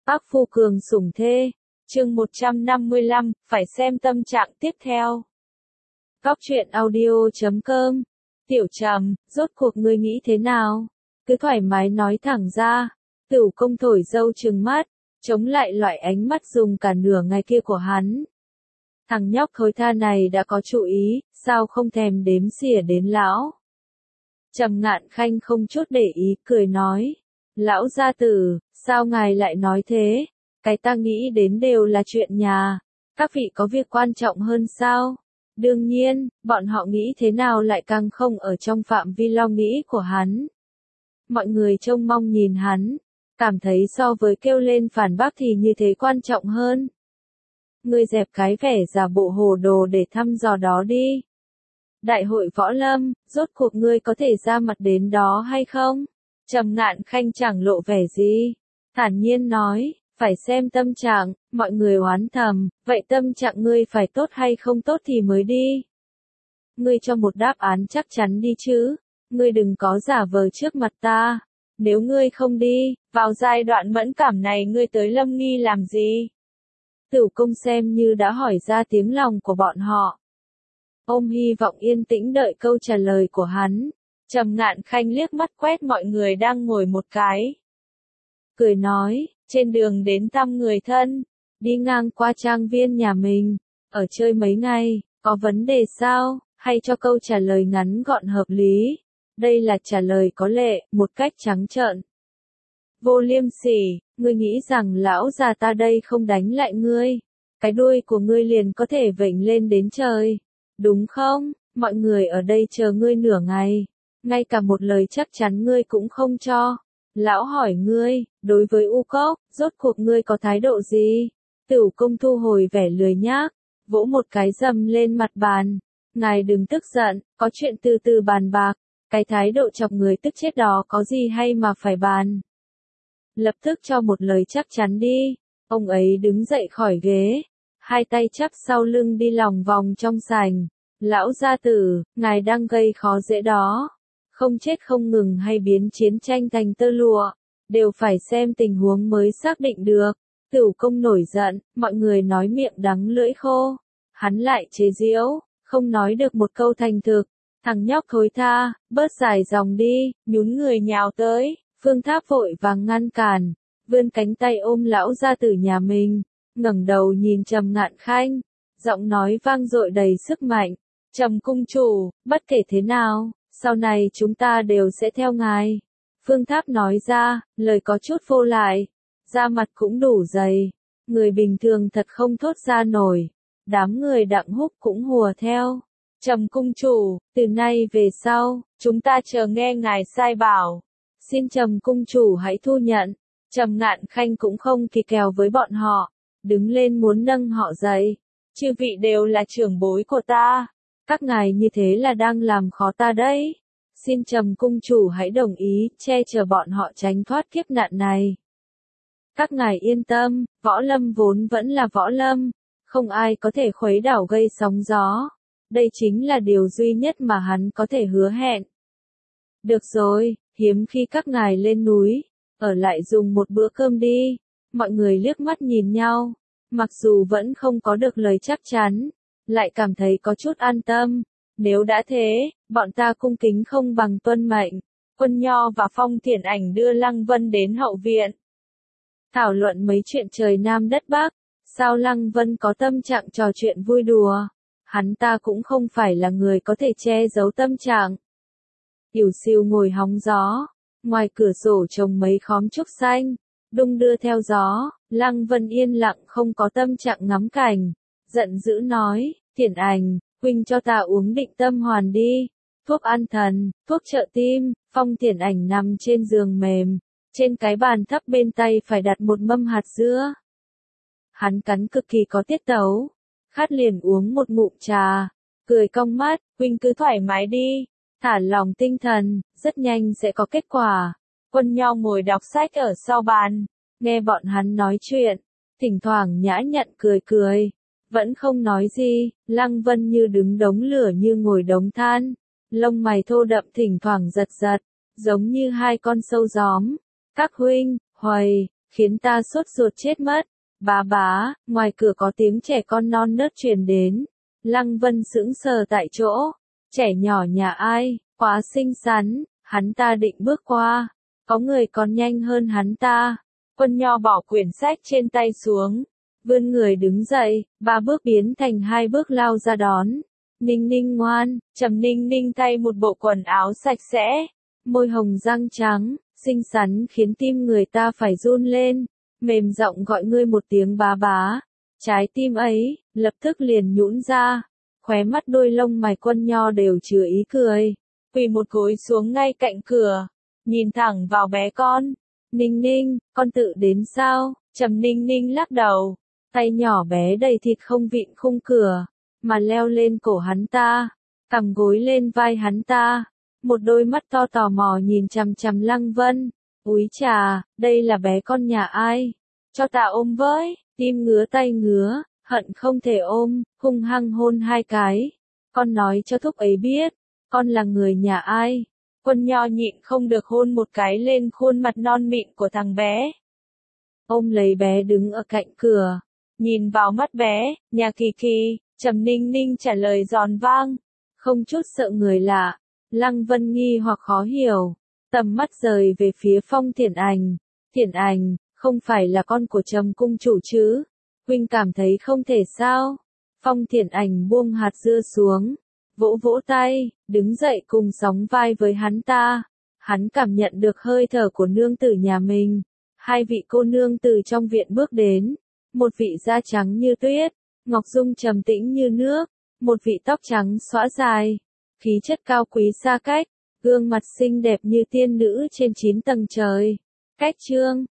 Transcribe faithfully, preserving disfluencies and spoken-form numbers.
Ác phu cường sủng thê, chương một trăm năm mươi lăm, phải xem tâm trạng tiếp theo. Góc truyện audio chấm com. Tiểu Trầm, rốt cuộc ngươi nghĩ thế nào? Cứ thoải mái nói thẳng ra. Tửu Công thổi dâu trừng mắt, chống lại loại ánh mắt dùng cả nửa ngày kia của hắn. Thằng nhóc thối tha này đã có chủ ý, sao không thèm đếm xỉa đến lão? Trầm Ngạn Khanh không chút để ý, cười nói. Lão gia tử, sao ngài lại nói thế? Cái ta nghĩ đến đều là chuyện nhà. Các vị có việc quan trọng hơn sao? Đương nhiên, bọn họ nghĩ thế nào lại càng không ở trong phạm vi lo nghĩ của hắn. Mọi người trông mong nhìn hắn, cảm thấy so với kêu lên phản bác thì như thế quan trọng hơn. Ngươi dẹp cái vẻ giả bộ hồ đồ để thăm dò đó đi. Đại hội võ lâm, rốt cuộc ngươi có thể ra mặt đến đó hay không? Trầm Ngạn Khanh chẳng lộ vẻ gì, thản nhiên nói, phải xem tâm trạng. Mọi người oán thầm, vậy tâm trạng ngươi phải tốt hay không tốt thì mới đi. Ngươi cho một đáp án chắc chắn đi chứ, ngươi đừng có giả vờ trước mặt ta. Nếu ngươi không đi, vào giai đoạn mẫn cảm này ngươi tới Lâm Nghi làm gì? Tửu Công xem như đã hỏi ra tiếng lòng của bọn họ. Ông hy vọng yên tĩnh đợi câu trả lời của hắn. Trầm Ngạn Khanh liếc mắt quét mọi người đang ngồi một cái. Cười nói, trên đường đến thăm người thân, đi ngang qua trang viên nhà mình, ở chơi mấy ngày, có vấn đề sao, hay cho câu trả lời ngắn gọn hợp lý. Đây là trả lời có lệ, một cách trắng trợn. Vô liêm sỉ, ngươi nghĩ rằng lão già ta đây không đánh lại ngươi, cái đuôi của ngươi liền có thể vểnh lên đến trời, đúng không? Mọi người ở đây chờ ngươi nửa ngày, ngay cả một lời chắc chắn ngươi cũng không cho. Lão hỏi ngươi, đối với U Cốc, rốt cuộc ngươi có thái độ gì? Tửu Công thu hồi vẻ lười nhác, vỗ một cái dầm lên mặt bàn. Ngài đừng tức giận, có chuyện từ từ bàn bạc, cái thái độ chọc người tức chết đó có gì hay mà phải bàn. Lập tức cho một lời chắc chắn đi. Ông ấy đứng dậy khỏi ghế, hai tay chắp sau lưng đi lòng vòng trong sảnh. Lão gia tử, ngài đang gây khó dễ đó. Không chết không ngừng hay biến chiến tranh thành tơ lụa, đều phải xem tình huống mới xác định được. Tửu Công nổi giận, mọi người nói miệng đắng lưỡi khô. Hắn lại chế giễu, không nói được một câu thành thực. Thằng nhóc thối tha, bớt dài dòng đi, nhún người nhào tới. Phương Tháp vội vàng ngăn cản, vươn cánh tay ôm lão gia tử nhà mình, ngẩng đầu nhìn Trầm Ngạn Khanh, giọng nói vang dội đầy sức mạnh. Trầm cung chủ, bất kể thế nào, sau này chúng ta đều sẽ theo ngài. Phương Tháp nói ra, lời có chút vô lại, da mặt cũng đủ dày, người bình thường thật không thốt ra nổi. Đám người Đặng Húc cũng hùa theo. Trầm cung chủ, từ nay về sau, chúng ta chờ nghe ngài sai bảo. Xin Trầm cung chủ hãy thu nhận. Trầm Ngạn Khanh cũng không kỳ kèo với bọn họ, đứng lên muốn nâng họ dậy. Chư vị đều là trưởng bối của ta, các ngài như thế là đang làm khó ta đấy. Xin Trầm cung chủ hãy đồng ý, che chở bọn họ tránh thoát kiếp nạn này. Các ngài yên tâm, võ lâm vốn vẫn là võ lâm, không ai có thể khuấy đảo gây sóng gió. Đây chính là điều duy nhất mà hắn có thể hứa hẹn. Được rồi, hiếm khi các ngài lên núi, ở lại dùng một bữa cơm đi. Mọi người liếc mắt nhìn nhau, mặc dù vẫn không có được lời chắc chắn, lại cảm thấy có chút an tâm. Nếu đã thế, bọn ta cung kính không bằng tuân mệnh. Quân Nho và Phong Thiển Ảnh đưa Lăng Vân đến hậu viện, thảo luận mấy chuyện trời Nam đất Bắc. Sao Lăng Vân có tâm trạng trò chuyện vui đùa? Hắn ta cũng không phải là người có thể che giấu tâm trạng. Yểu Siêu ngồi hóng gió, ngoài cửa sổ trồng mấy khóm trúc xanh, đung đưa theo gió. Lăng Vân yên lặng không có tâm trạng ngắm cảnh, giận dữ nói, Thiển Ảnh, huynh cho ta uống định tâm hoàn đi, thuốc an thần, thuốc trợ tim. Phong Thiển Ảnh nằm trên giường mềm, trên cái bàn thấp bên tay phải đặt một mâm hạt dưa. Hắn cắn cực kỳ có tiết tấu, khát liền uống một ngụm trà, cười cong mắt, huynh cứ thoải mái đi, thả lòng tinh thần, rất nhanh sẽ có kết quả. Quân Nho ngồi đọc sách ở sau bàn, nghe bọn hắn nói chuyện, thỉnh thoảng nhã nhặn cười cười, vẫn không nói gì. Lăng Vân như đứng đống lửa như ngồi đống than, lông mày thô đậm thỉnh thoảng giật giật, giống như hai con sâu gióm. Các huynh, huầy, khiến ta sốt ruột chết mất. Bá bá, ngoài cửa có tiếng trẻ con non nớt truyền đến. Lăng Vân sững sờ tại chỗ. Trẻ nhỏ nhà ai, quá xinh xắn, hắn ta định bước qua. Có người còn nhanh hơn hắn ta. Quân Nho bỏ quyển sách trên tay xuống. Vươn người đứng dậy, ba bước biến thành hai bước lao ra đón. Ninh Ninh ngoan, Trầm Ninh Ninh thay một bộ quần áo sạch sẽ. Môi hồng răng trắng, xinh xắn khiến tim người ta phải run lên. Mềm giọng gọi ngươi một tiếng bá bá. Trái tim ấy, lập tức liền nhũn ra. Khóe mắt đôi lông mày Quân Nho đều chứa ý cười. Quỳ một gối xuống ngay cạnh cửa. Nhìn thẳng vào bé con. Ninh Ninh, con tự đến sao? Trầm Ninh Ninh lắc đầu. Tay nhỏ bé đầy thịt không vịn khung cửa. Mà leo lên cổ hắn ta. Cằm gối lên vai hắn ta. Một đôi mắt to tò mò nhìn chằm chằm Lăng Vân. Úi chà, đây là bé con nhà ai? Cho ta ôm với, tim ngứa tay ngứa, hận không thể ôm, hung hăng hôn hai cái. Con nói cho thúc ấy biết, con là người nhà ai? Quân Nho nhịn không được hôn một cái lên khuôn mặt non mịn của thằng bé. Ôm lấy bé đứng ở cạnh cửa, nhìn vào mắt bé, nhà Kỳ Kỳ, Trầm Ninh Ninh trả lời giòn vang, không chút sợ người lạ. Lăng Vân nghi hoặc khó hiểu, tầm mắt rời về phía Phong Thiển Ảnh. Thiển Ảnh, không phải là con của Trầm cung chủ chứ? Huynh cảm thấy không thể sao? Phong Thiển Ảnh buông hạt dưa xuống, vỗ vỗ tay, đứng dậy cùng sóng vai với hắn ta. Hắn cảm nhận được hơi thở của nương tử nhà mình. Hai vị cô nương từ trong viện bước đến. Một vị da trắng như tuyết, ngọc dung trầm tĩnh như nước. Một vị tóc trắng xõa dài, khí chất cao quý xa cách, gương mặt xinh đẹp như tiên nữ trên chín tầng trời. Cách chương